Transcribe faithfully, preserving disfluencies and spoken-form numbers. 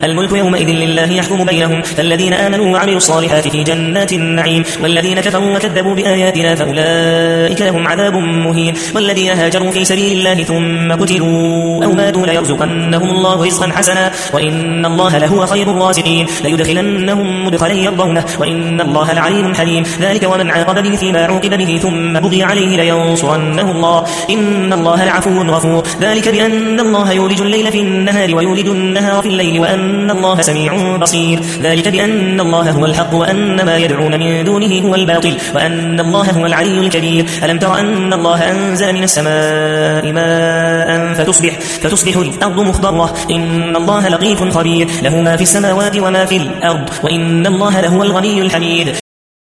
الملك يومئذ لله يحكم بينهم، فالذين آمنوا وعملوا الصالحات في جنات النعيم، والذين كفروا وكذبوا بآياتنا فأولئك لهم عذاب مهين. والذين هاجروا في سبيل الله ثم قتلوا أو ماتوا ليرزقنهم الله رزقا حسنا وإن الله لهو خير الرازقين. ليدخلنهم مدخلا يرضونه وإن الله لعليم حليم. ذلك ومن عاقب بمثل ما عوقب به ثم بغي عليه لينصرنه الله إن الله لعفو غفور. ذلك بأن الله يولج الليل في النهار ويولج النهار في الليل وأن إن الله سميع بصير. ذلك بأن الله هو الحق وأن ما يدعون من دونه هو الباطل وأن الله هو العلي الكبير. ألم تر أن الله أنزل من السماء ماء فتصبح, فتصبح الأرض مخضرة إن الله لطيف خبير له ما في السماوات وما في الأرض وإن الله لهو الغني الحميد.